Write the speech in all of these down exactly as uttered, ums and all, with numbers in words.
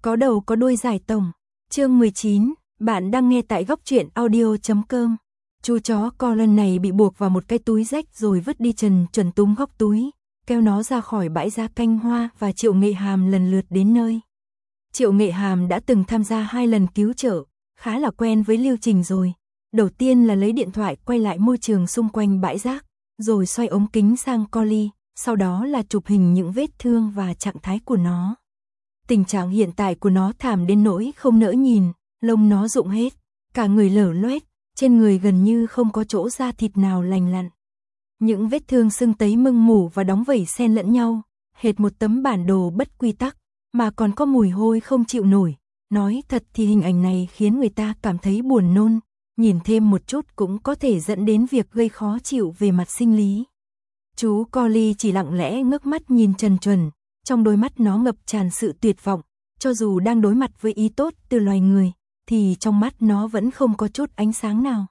Có đầu có đuôi giải tổng. Chương mười chín, bạn đang nghe tại góc truyện audio chấm com. Chú chó co lần này bị buộc vào một cái túi rách rồi vứt đi. Trần Chuẩn túm góc túi, kéo nó ra khỏi bãi giá canh hoa và Triệu Nghệ Hàm lần lượt đến nơi. Triệu Nghệ Hàm đã từng tham gia hai lần cứu trợ, khá là quen với lưu trình rồi. Đầu tiên là lấy điện thoại quay lại môi trường xung quanh bãi rác, rồi xoay ống kính sang Collie, sau đó là chụp hình những vết thương và trạng thái của nó. Tình trạng hiện tại của nó thảm đến nỗi không nỡ nhìn, lông nó rụng hết, cả người lở loét, trên người gần như không có chỗ da thịt nào lành lặn. Những vết thương sưng tấy mưng mủ và đóng vẩy xen lẫn nhau, hệt một tấm bản đồ bất quy tắc, mà còn có mùi hôi không chịu nổi. Nói thật thì hình ảnh này khiến người ta cảm thấy buồn nôn, nhìn thêm một chút cũng có thể dẫn đến việc gây khó chịu về mặt sinh lý. Chú Collie chỉ lặng lẽ ngước mắt nhìn Trần Chuẩn, trong đôi mắt nó ngập tràn sự tuyệt vọng, cho dù đang đối mặt với ý tốt từ loài người, thì trong mắt nó vẫn không có chút ánh sáng nào.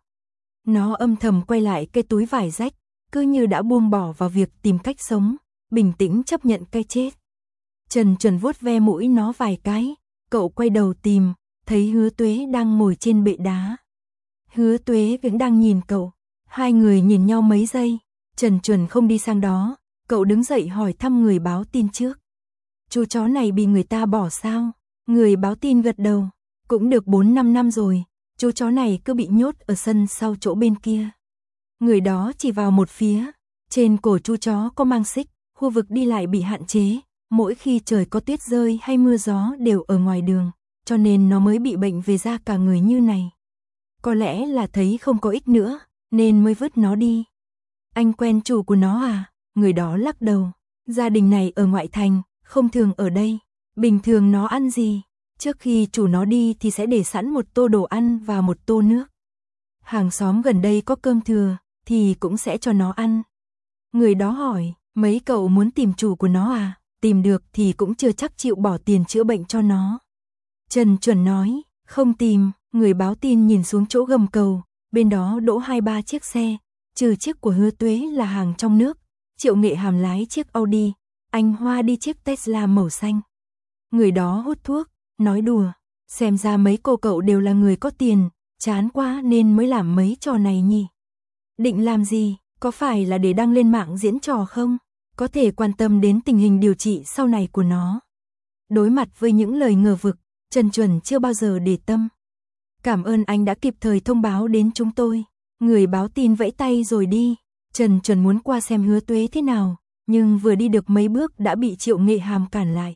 Nó âm thầm quay lại cái túi vải rách, cứ như đã buông bỏ vào việc tìm cách sống, bình tĩnh chấp nhận cái chết. Trần Chuẩn vuốt ve mũi nó vài cái, cậu quay đầu tìm, thấy Hứa Tuế đang ngồi trên bệ đá. Hứa Tuế vẫn đang nhìn cậu, hai người nhìn nhau mấy giây, Trần Chuẩn không đi sang đó, cậu đứng dậy hỏi thăm người báo tin trước. Chú chó này bị người ta bỏ sao? Người báo tin gật đầu, cũng được bốn năm năm rồi, chú chó này cứ bị nhốt ở sân sau chỗ bên kia. Người đó chỉ vào một phía, trên cổ chú chó có mang xích, khu vực đi lại bị hạn chế, mỗi khi trời có tuyết rơi hay mưa gió đều ở ngoài đường, cho nên nó mới bị bệnh về da cả người như này. Có lẽ là thấy không có ích nữa, nên mới vứt nó đi. Anh quen chủ của nó à? Người đó lắc đầu, gia đình này ở ngoại thành, không thường ở đây. Bình thường nó ăn gì? Trước khi chủ nó đi thì sẽ để sẵn một tô đồ ăn và một tô nước. Hàng xóm gần đây có cơm thừa, thì cũng sẽ cho nó ăn. Người đó hỏi, mấy cậu muốn tìm chủ của nó à? Tìm được thì cũng chưa chắc chịu bỏ tiền chữa bệnh cho nó. Trần Chuẩn nói, không tìm. Người báo tin nhìn xuống chỗ gầm cầu, bên đó đỗ hai ba chiếc xe, trừ chiếc của Hứa Tuế là hàng trong nước. Triệu Nghệ Hàm lái chiếc Audi, anh Hoa đi chiếc Tesla màu xanh. Người đó hút thuốc, nói đùa, xem ra mấy cô cậu đều là người có tiền, chán quá nên mới làm mấy trò này nhỉ. Định làm gì, có phải là để đăng lên mạng diễn trò không? Có thể quan tâm đến tình hình điều trị sau này của nó. Đối mặt với những lời ngờ vực, Trần Chuẩn chưa bao giờ để tâm. Cảm ơn anh đã kịp thời thông báo đến chúng tôi. Người báo tin vẫy tay rồi đi. Trần Chuẩn muốn qua xem Hứa Tuế thế nào, nhưng vừa đi được mấy bước đã bị Triệu Nghệ Hàm cản lại.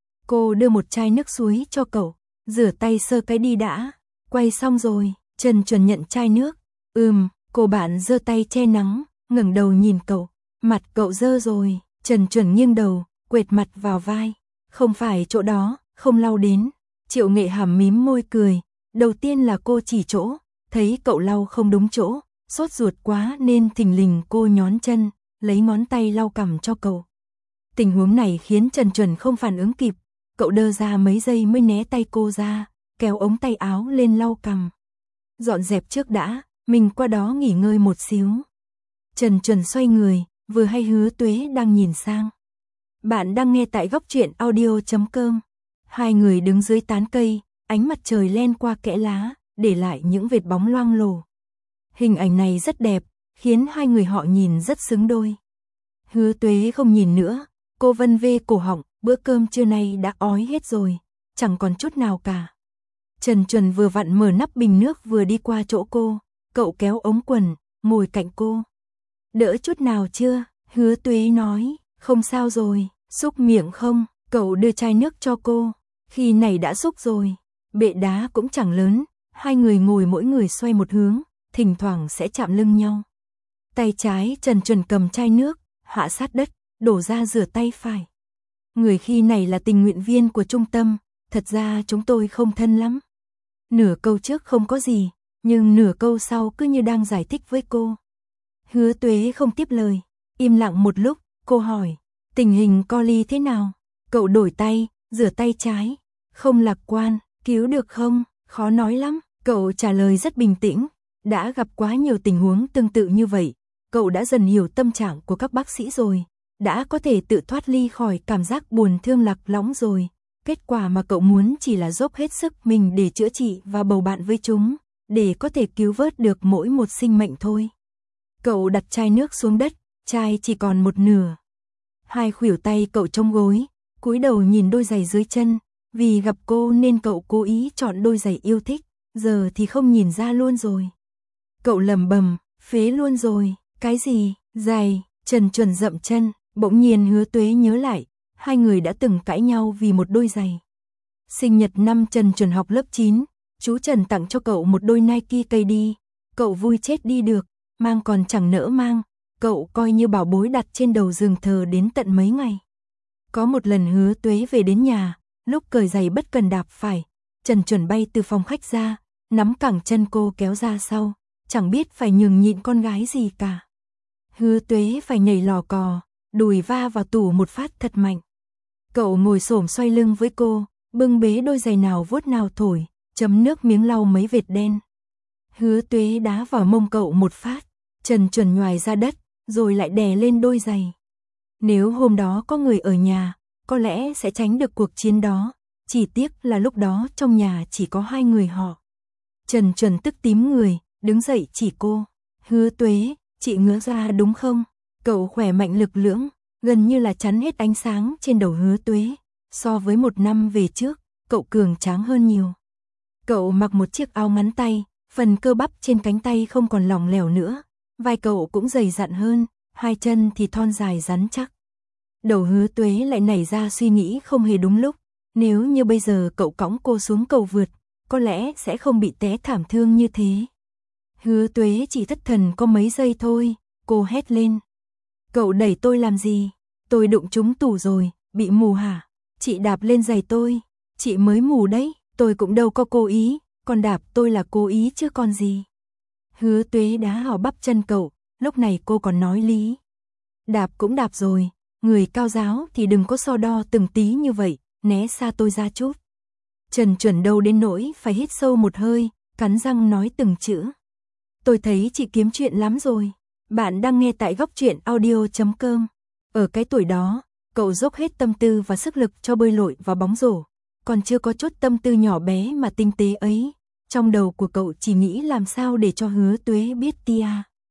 Cô đưa một chai nước suối cho cậu, rửa tay sơ cái đi đã. Quay xong rồi, Trần Chuẩn nhận chai nước. Ừm, cô bạn giơ tay che nắng, ngẩng đầu nhìn cậu. Mặt cậu dơ rồi. Trần Chuẩn nghiêng đầu, quệt mặt vào vai. Không phải chỗ đó, không lau đến. Triệu Nghệ Hàm mím môi cười. Đầu tiên là cô chỉ chỗ, thấy cậu lau không đúng chỗ, sốt ruột quá nên thình lình cô nhón chân, lấy ngón tay lau cằm cho cậu. Tình huống này khiến Trần Chuẩn không phản ứng kịp, cậu đơ ra mấy giây mới né tay cô ra, kéo ống tay áo lên lau cằm. Dọn dẹp trước đã, mình qua đó nghỉ ngơi một xíu. Trần Chuẩn xoay người, vừa hay Hứa Tuế đang nhìn sang. Bạn đang nghe tại góc truyện audio chấm com. Hai người đứng dưới tán cây, ánh mặt trời len qua kẽ lá, để lại những vệt bóng loang lổ. Hình ảnh này rất đẹp, khiến hai người họ nhìn rất xứng đôi. Hứa Tuế không nhìn nữa, cô vân vê cổ họng, bữa cơm trưa nay đã ói hết rồi, chẳng còn chút nào cả. Trần Chuẩn vừa vặn mở nắp bình nước vừa đi qua chỗ cô, cậu kéo ống quần, ngồi cạnh cô. Đỡ chút nào chưa? Hứa Tuế nói, không sao rồi, xúc miệng không? Cậu đưa chai nước cho cô, khi này đã xúc rồi. Bệ đá cũng chẳng lớn, hai người ngồi mỗi người xoay một hướng, thỉnh thoảng sẽ chạm lưng nhau. Tay trái Trần Chuẩn cầm chai nước, hạ sát đất, đổ ra rửa tay phải. Người khi này là tình nguyện viên của trung tâm, thật ra chúng tôi không thân lắm. Nửa câu trước không có gì, nhưng nửa câu sau cứ như đang giải thích với cô. Hứa Tuế không tiếp lời, im lặng một lúc, cô hỏi, tình hình Collie thế nào? Cậu đổi tay, rửa tay trái, không lạc quan. Cứu được không? Khó nói lắm. Cậu trả lời rất bình tĩnh. Đã gặp quá nhiều tình huống tương tự như vậy. Cậu đã dần hiểu tâm trạng của các bác sĩ rồi. Đã có thể tự thoát ly khỏi cảm giác buồn thương lạc lõng rồi. Kết quả mà cậu muốn chỉ là dốc hết sức mình để chữa trị và bầu bạn với chúng, để có thể cứu vớt được mỗi một sinh mệnh thôi. Cậu đặt chai nước xuống đất, chai chỉ còn một nửa. Hai khuỷu tay cậu chống gối, cúi đầu nhìn đôi giày dưới chân, vì gặp cô nên cậu cố ý chọn đôi giày yêu thích, giờ thì không nhìn ra luôn rồi. Cậu lẩm bẩm, phế luôn rồi, cái gì, giày, Trần Chuẩn dậm chân, bỗng nhiên Hứa Tuế nhớ lại, hai người đã từng cãi nhau vì một đôi giày. Sinh nhật năm Trần Chuẩn học lớp chín, chú Trần tặng cho cậu một đôi Nike cây đi, cậu vui chết đi được, mang còn chẳng nỡ mang, cậu coi như bảo bối đặt trên đầu giường thờ đến tận mấy ngày. Có một lần Hứa Tuế về đến nhà, lúc cởi giày bất cần đạp phải, Trần Chuẩn bay từ phòng khách ra, nắm cẳng chân cô kéo ra sau, chẳng biết phải nhường nhịn con gái gì cả. Hứa Tuế phải nhảy lò cò, đùi va vào tủ một phát thật mạnh. Cậu ngồi xổm xoay lưng với cô, bưng bế đôi giày nào vuốt nào thổi, chấm nước miếng lau mấy vệt đen. Hứa Tuế đá vào mông cậu một phát, Trần Chuẩn nhoài ra đất, rồi lại đè lên đôi giày. Nếu hôm đó có người ở nhà, có lẽ sẽ tránh được cuộc chiến đó, chỉ tiếc là lúc đó trong nhà chỉ có hai người họ. Trần Chuẩn tức tím người, đứng dậy chỉ cô. Hứa Tuế, chị ngứa ra đúng không? Cậu khỏe mạnh lực lưỡng, gần như là chắn hết ánh sáng trên đầu Hứa Tuế. So với một năm về trước, cậu cường tráng hơn nhiều. Cậu mặc một chiếc áo ngắn tay, phần cơ bắp trên cánh tay không còn lỏng lẻo nữa. Vai cậu cũng dày dặn hơn, hai chân thì thon dài rắn chắc. Đầu Hứa Tuế lại nảy ra suy nghĩ không hề đúng lúc. Nếu như bây giờ cậu cõng cô xuống cầu vượt, có lẽ sẽ không bị té thảm thương như thế. Hứa Tuế chỉ thất thần có mấy giây thôi, cô hét lên. Cậu đẩy tôi làm gì? Tôi đụng trúng tủ rồi, bị mù hả? Chị đạp lên giày tôi, chị mới mù đấy, tôi cũng đâu có cố ý, còn đạp tôi là cố ý chứ còn gì. Hứa Tuế đá hào bắp chân cậu, lúc này cô còn nói lý. Đạp cũng đạp rồi, người cao giáo thì đừng có so đo từng tí như vậy, né xa tôi ra chút. Trần Chuẩn đâu đến nỗi phải hít sâu một hơi, cắn răng nói từng chữ. Tôi thấy chị kiếm chuyện lắm rồi. Bạn đang nghe tại góc truyện audio chấm com. Ở cái tuổi đó, cậu dốc hết tâm tư và sức lực cho bơi lội và bóng rổ, còn chưa có chút tâm tư nhỏ bé mà tinh tế ấy. Trong đầu của cậu chỉ nghĩ làm sao để cho Hứa Tuế biết tia.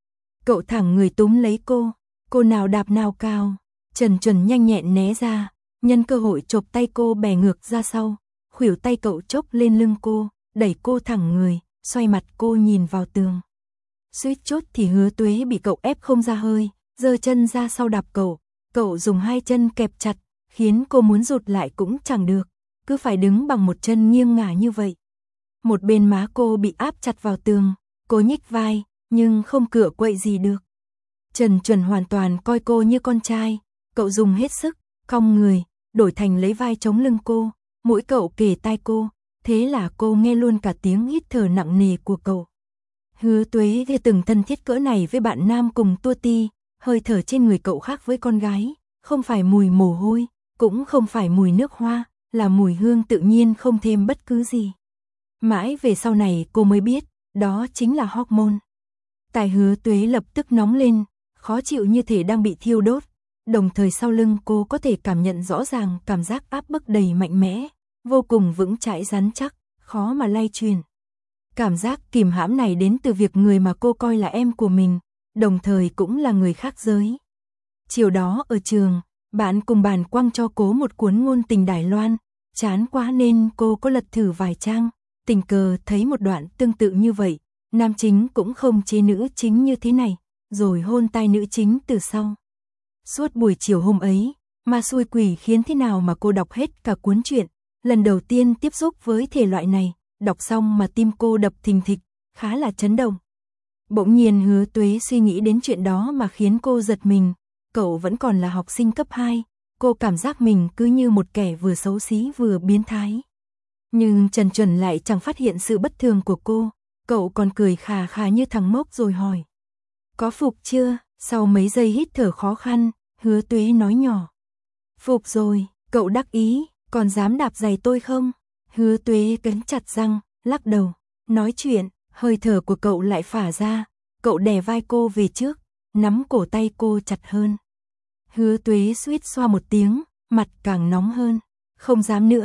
Cậu thẳng người túm lấy cô, cô nào đạp nào cao. Trần Chuẩn nhanh nhẹn né ra, nhân cơ hội chộp tay cô bẻ ngược ra sau, khuỷu tay cậu chốc lên lưng cô, đẩy cô thẳng người, xoay mặt cô nhìn vào tường. Suýt chút thì Hứa Tuế bị cậu ép không ra hơi, giơ chân ra sau đạp cậu, cậu dùng hai chân kẹp chặt, khiến cô muốn rụt lại cũng chẳng được, cứ phải đứng bằng một chân nghiêng ngả như vậy. Một bên má cô bị áp chặt vào tường, cô nhích vai, nhưng không cựa quậy gì được. Trần Chuẩn hoàn toàn coi cô như con trai, cậu dùng hết sức, cong người, đổi thành lấy vai chống lưng cô, mũi cậu kề tai cô, thế là cô nghe luôn cả tiếng hít thở nặng nề của cậu. Hứa Tuế thì từng thân thiết cỡ này với bạn nam cùng tua ti, hơi thở trên người cậu khác với con gái, không phải mùi mồ hôi, cũng không phải mùi nước hoa, là mùi hương tự nhiên không thêm bất cứ gì. Mãi về sau này cô mới biết, đó chính là hormone. Tai Hứa Tuế lập tức nóng lên, khó chịu như thể đang bị thiêu đốt, đồng thời sau lưng cô có thể cảm nhận rõ ràng cảm giác áp bức đầy mạnh mẽ, vô cùng vững chãi rắn chắc, khó mà lay truyền. Cảm giác kìm hãm này đến từ việc người mà cô coi là em của mình, đồng thời cũng là người khác giới. Chiều đó ở trường, bạn cùng bàn quăng cho cô một cuốn ngôn tình Đài Loan, chán quá nên cô có lật thử vài trang, tình cờ thấy một đoạn tương tự như vậy, nam chính cũng không chế nữ chính như thế này, rồi hôn tai nữ chính từ sau. Suốt buổi chiều hôm ấy, ma xui quỷ khiến thế nào mà cô đọc hết cả cuốn truyện, lần đầu tiên tiếp xúc với thể loại này, đọc xong mà tim cô đập thình thịch, khá là chấn động. Bỗng nhiên Hứa Tuế suy nghĩ đến chuyện đó mà khiến cô giật mình, cậu vẫn còn là học sinh cấp hai, cô cảm giác mình cứ như một kẻ vừa xấu xí vừa biến thái. Nhưng Trần Chuẩn lại chẳng phát hiện sự bất thường của cô, cậu còn cười khà khà như thằng mốc rồi hỏi. Có phục chưa? Sau mấy giây hít thở khó khăn, Hứa Tuế nói nhỏ. Phục rồi, cậu đắc ý, còn dám đạp giày tôi không? Hứa Tuế cắn chặt răng, lắc đầu, nói chuyện, hơi thở của cậu lại phả ra, cậu đè vai cô về trước, nắm cổ tay cô chặt hơn. Hứa Tuế suýt xoa một tiếng, mặt càng nóng hơn, không dám nữa,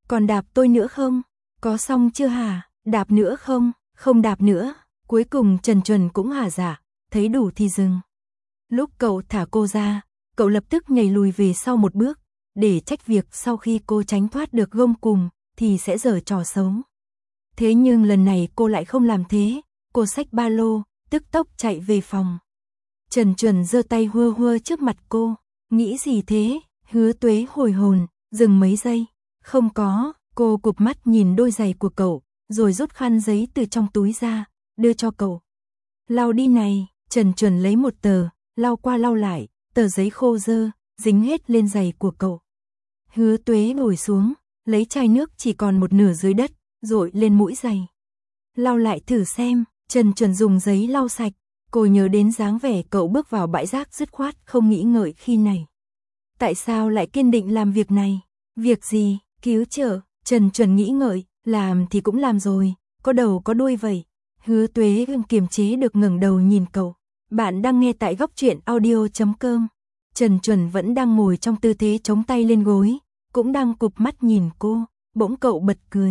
Còn đạp tôi nữa không? Có xong chưa hả? Đạp nữa không? Không đạp nữa. Cuối cùng Trần Chuẩn cũng hả dạ, thấy đủ thì dừng. Lúc cậu thả cô ra, cậu lập tức nhảy lùi về sau một bước, để trách việc sau khi cô tránh thoát được gông cùm, thì sẽ giở trò xấu. Thế nhưng lần này cô lại không làm thế, cô xách ba lô, tức tốc chạy về phòng. Trần Chuẩn giơ tay hua hua trước mặt cô, nghĩ gì thế? Hứa Tuế hồi hồn, dừng mấy giây, không có, cô cụp mắt nhìn đôi giày của cậu, rồi rút khăn giấy từ trong túi ra, đưa cho cậu. Lau đi này, Trần Chuẩn lấy một tờ, lau qua lau lại, tờ giấy khô dơ, dính hết lên giày của cậu. Hứa Tuế ngồi xuống, lấy chai nước chỉ còn một nửa dưới đất, dội lên mũi giày. Lau lại thử xem, Trần Chuẩn dùng giấy lau sạch, cô nhớ đến dáng vẻ cậu bước vào bãi rác dứt khoát không nghĩ ngợi khi này. Tại sao lại kiên định làm việc này? Việc gì? Cứu trợ? Trần Chuẩn nghĩ ngợi, làm thì cũng làm rồi, có đầu có đuôi vậy. Hứa Tuế không kiềm chế được ngẩng đầu nhìn cậu. Bạn đang nghe tại góc truyện audio chấm com. Trần Chuẩn vẫn đang ngồi trong tư thế chống tay lên gối, cũng đang cụp mắt nhìn cô, bỗng cậu bật cười.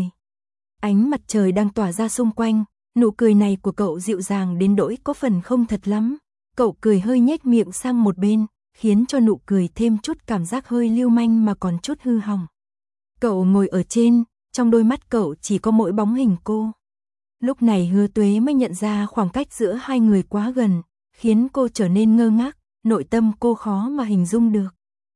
Ánh mặt trời đang tỏa ra xung quanh, nụ cười này của cậu dịu dàng đến đỗi có phần không thật lắm. Cậu cười hơi nhếch miệng sang một bên, khiến cho nụ cười thêm chút cảm giác hơi lưu manh mà còn chút hư hỏng. Cậu ngồi ở trên, trong đôi mắt cậu chỉ có mỗi bóng hình cô. Lúc này Hứa Tuế mới nhận ra khoảng cách giữa hai người quá gần, khiến cô trở nên ngơ ngác, nội tâm cô khó mà hình dung được.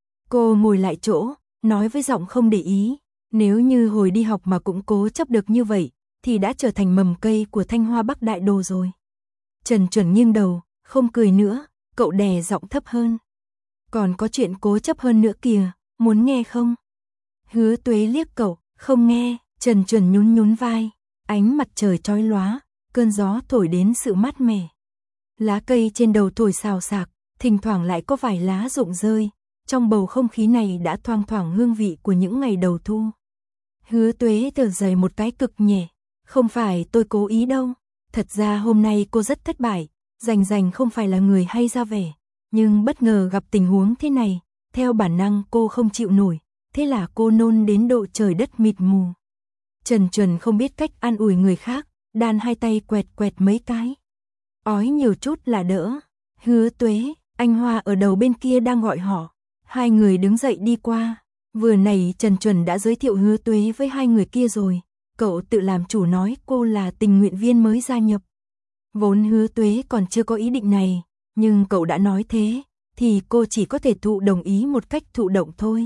Cô ngồi lại chỗ, nói với giọng không để ý, nếu như hồi đi học mà cũng cố chấp được như vậy, thì đã trở thành mầm cây của Thanh Hoa Bắc Đại Đô rồi. Trần Chuẩn nghiêng đầu, không cười nữa, cậu đè giọng thấp hơn. Còn có chuyện cố chấp hơn nữa kìa, muốn nghe không? Hứa Tuế liếc cậu, không nghe, Trần Chuẩn nhún nhún vai, ánh mặt trời chói lóa, cơn gió thổi đến sự mát mẻ. Lá cây trên đầu thổi xào xạc, thỉnh thoảng lại có vài lá rụng rơi, trong bầu không khí này đã thoang thoảng hương vị của những ngày đầu thu. Hứa Tuế thở dài một cái cực nhẹ, không phải tôi cố ý đâu, thật ra hôm nay cô rất thất bại, Rành Rành không phải là người hay ra vẻ, nhưng bất ngờ gặp tình huống thế này, theo bản năng cô không chịu nổi, thế là cô nôn đến độ trời đất mịt mù. Trần Chuẩn không biết cách an ủi người khác, đan hai tay quẹt quẹt mấy cái. Ói nhiều chút là đỡ. Hứa Tuế, anh Hoa ở đầu bên kia đang gọi họ. Hai người đứng dậy đi qua. Vừa nãy Trần Chuẩn đã giới thiệu Hứa Tuế với hai người kia rồi. Cậu tự làm chủ nói cô là tình nguyện viên mới gia nhập. Vốn Hứa Tuế còn chưa có ý định này, nhưng cậu đã nói thế, thì cô chỉ có thể thụ đồng ý một cách thụ động thôi.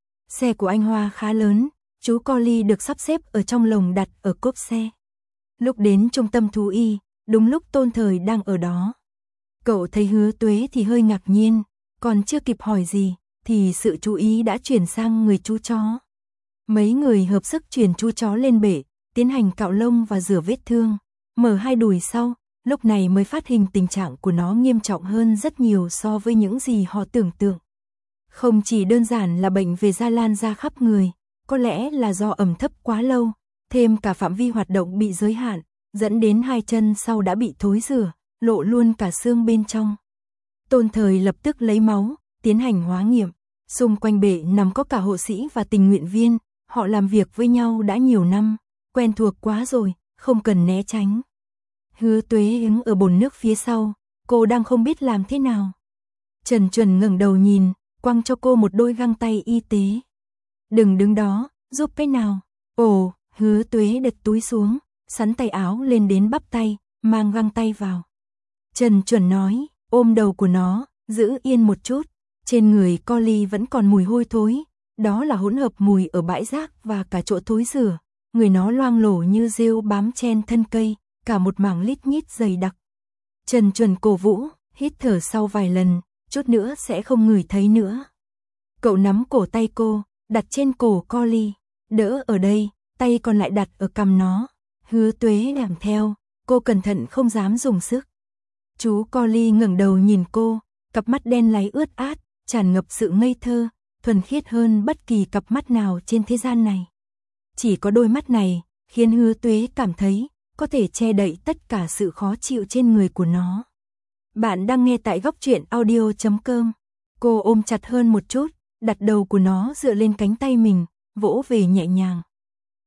Xe của anh Hoa khá lớn, chú Collie được sắp xếp ở trong lồng đặt ở cốp xe. Lúc đến trung tâm thú y, đúng lúc Tôn Thời đang ở đó. Cậu thấy Hứa Tuế thì hơi ngạc nhiên, còn chưa kịp hỏi gì, thì sự chú ý đã chuyển sang người chú chó. Mấy người hợp sức chuyển chú chó lên bể, tiến hành cạo lông và rửa vết thương, mở hai đùi sau, lúc này mới phát hiện tình trạng của nó nghiêm trọng hơn rất nhiều so với những gì họ tưởng tượng. Không chỉ đơn giản là bệnh về da lan ra khắp người, có lẽ là do ẩm thấp quá lâu, thêm cả phạm vi hoạt động bị giới hạn, dẫn đến hai chân sau đã bị thối rữa, lộ luôn cả xương bên trong. Tôn Thời lập tức lấy máu, tiến hành hóa nghiệm. Xung quanh bể nằm có cả hộ sĩ và tình nguyện viên, họ làm việc với nhau đã nhiều năm, quen thuộc quá rồi, không cần né tránh. Hứa Tuế đứng ở bồn nước phía sau, cô đang không biết làm thế nào. Trần Chuẩn ngẩng đầu nhìn, quăng cho cô một đôi găng tay y tế. Đừng đứng đó, giúp cái nào. Ồ, Hứa Tuế đặt túi xuống, sắn tay áo lên đến bắp tay, mang găng tay vào. Trần Chuẩn nói, ôm đầu của nó, giữ yên một chút. Trên người Collie vẫn còn mùi hôi thối, đó là hỗn hợp mùi ở bãi rác và cả chỗ thối rửa. Người nó loang lổ như rêu bám chen thân cây, cả một mảng lít nhít dày đặc. Trần Chuẩn cổ vũ, hít thở sau vài lần, chút nữa sẽ không ngửi thấy nữa. Cậu nắm cổ tay cô, đặt trên cổ Collie, đỡ ở đây, tay còn lại đặt ở cằm nó. Hứa Tuế làm theo, cô cẩn thận không dám dùng sức. Chú Collie ngẩng đầu nhìn cô, cặp mắt đen láy ướt át, tràn ngập sự ngây thơ, thuần khiết hơn bất kỳ cặp mắt nào trên thế gian này. Chỉ có đôi mắt này, khiến Hứa Tuế cảm thấy, có thể che đậy tất cả sự khó chịu trên người của nó. Bạn đang nghe tại góc truyện audio chấm com. Cô ôm chặt hơn một chút, đặt đầu của nó dựa lên cánh tay mình, vỗ về nhẹ nhàng.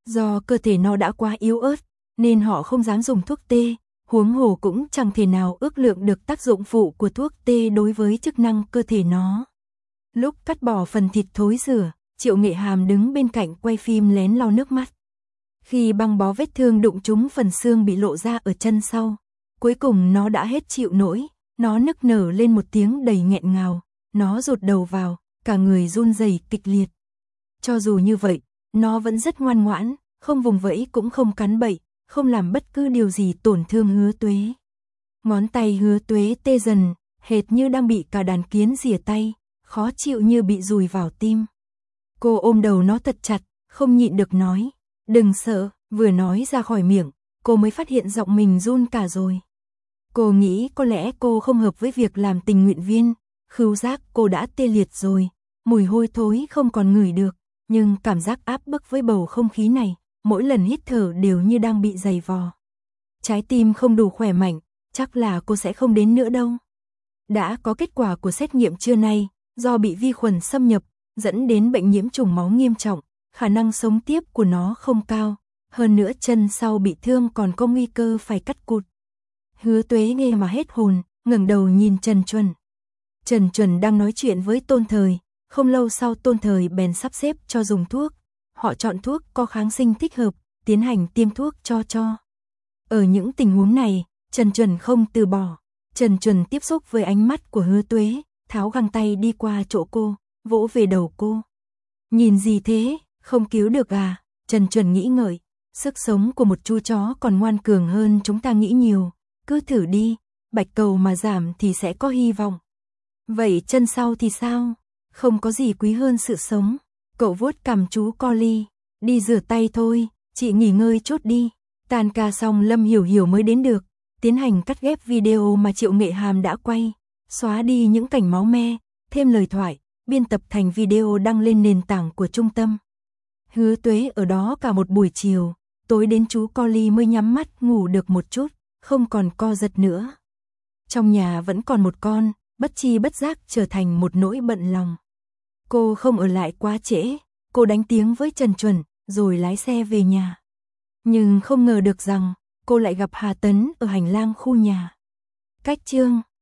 Do cơ thể nó đã quá yếu ớt, nên họ không dám dùng thuốc tê, huống hồ cũng chẳng thể nào ước lượng được tác dụng phụ của thuốc tê đối với chức năng cơ thể nó. Lúc cắt bỏ phần thịt thối rữa, Triệu Nghệ Hàm đứng bên cạnh quay phim lén lau nước mắt. Khi băng bó vết thương đụng trúng phần xương bị lộ ra ở chân sau, cuối cùng nó đã hết chịu nổi, nó nức nở lên một tiếng đầy nghẹn ngào, nó rụt đầu vào, cả người run rẩy kịch liệt. Cho dù như vậy, nó vẫn rất ngoan ngoãn, không vùng vẫy cũng không cắn bậy, không làm bất cứ điều gì tổn thương Hứa Tuế. Ngón tay Hứa Tuế tê dần, hệt như đang bị cả đàn kiến rỉa tay, khó chịu như bị dùi vào tim. Cô ôm đầu nó thật chặt, không nhịn được nói, đừng sợ, vừa nói ra khỏi miệng, cô mới phát hiện giọng mình run cả rồi. Cô nghĩ có lẽ cô không hợp với việc làm tình nguyện viên, khứu giác cô đã tê liệt rồi, mùi hôi thối không còn ngửi được, nhưng cảm giác áp bức với bầu không khí này, mỗi lần hít thở đều như đang bị giày vò. Trái tim không đủ khỏe mạnh, chắc là cô sẽ không đến nữa đâu. Đã có kết quả của xét nghiệm trưa nay, do bị vi khuẩn xâm nhập, dẫn đến bệnh nhiễm trùng máu nghiêm trọng, khả năng sống tiếp của nó không cao, hơn nữa chân sau bị thương còn có nguy cơ phải cắt cụt. Hứa Tuế nghe mà hết hồn, ngẩng đầu nhìn Trần Chuẩn. Trần Chuẩn đang nói chuyện với Tôn Thời, không lâu sau Tôn Thời bèn sắp xếp cho dùng thuốc. Họ chọn thuốc có kháng sinh thích hợp, tiến hành tiêm thuốc cho cho. Ở những tình huống này, Trần Chuẩn không từ bỏ. Trần Chuẩn tiếp xúc với ánh mắt của Hứa Tuế, tháo găng tay đi qua chỗ cô, vỗ về đầu cô. Nhìn gì thế, không cứu được à? Trần Chuẩn nghĩ ngợi, sức sống của một chú chó còn ngoan cường hơn chúng ta nghĩ nhiều. Cứ thử đi, bạch cầu mà giảm thì sẽ có hy vọng. Vậy chân sau thì sao? Không có gì quý hơn sự sống. Cậu vuốt cằm chú Collie, đi rửa tay thôi, chị nghỉ ngơi chút đi. Tan ca xong Lâm Hiểu Hiểu mới đến được, tiến hành cắt ghép video mà Triệu Nghệ Hàm đã quay, xóa đi những cảnh máu me, thêm lời thoại, biên tập thành video đăng lên nền tảng của trung tâm. Hứa Tuế ở đó cả một buổi chiều, tối đến chú Collie mới nhắm mắt ngủ được một chút, không còn co giật nữa. Trong nhà vẫn còn một con, bất chi bất giác trở thành một nỗi bận lòng. Cô không ở lại quá trễ, cô đánh tiếng với Trần Chuẩn, rồi lái xe về nhà. Nhưng không ngờ được rằng, cô lại gặp Hà Tấn ở hành lang khu nhà. Cách chương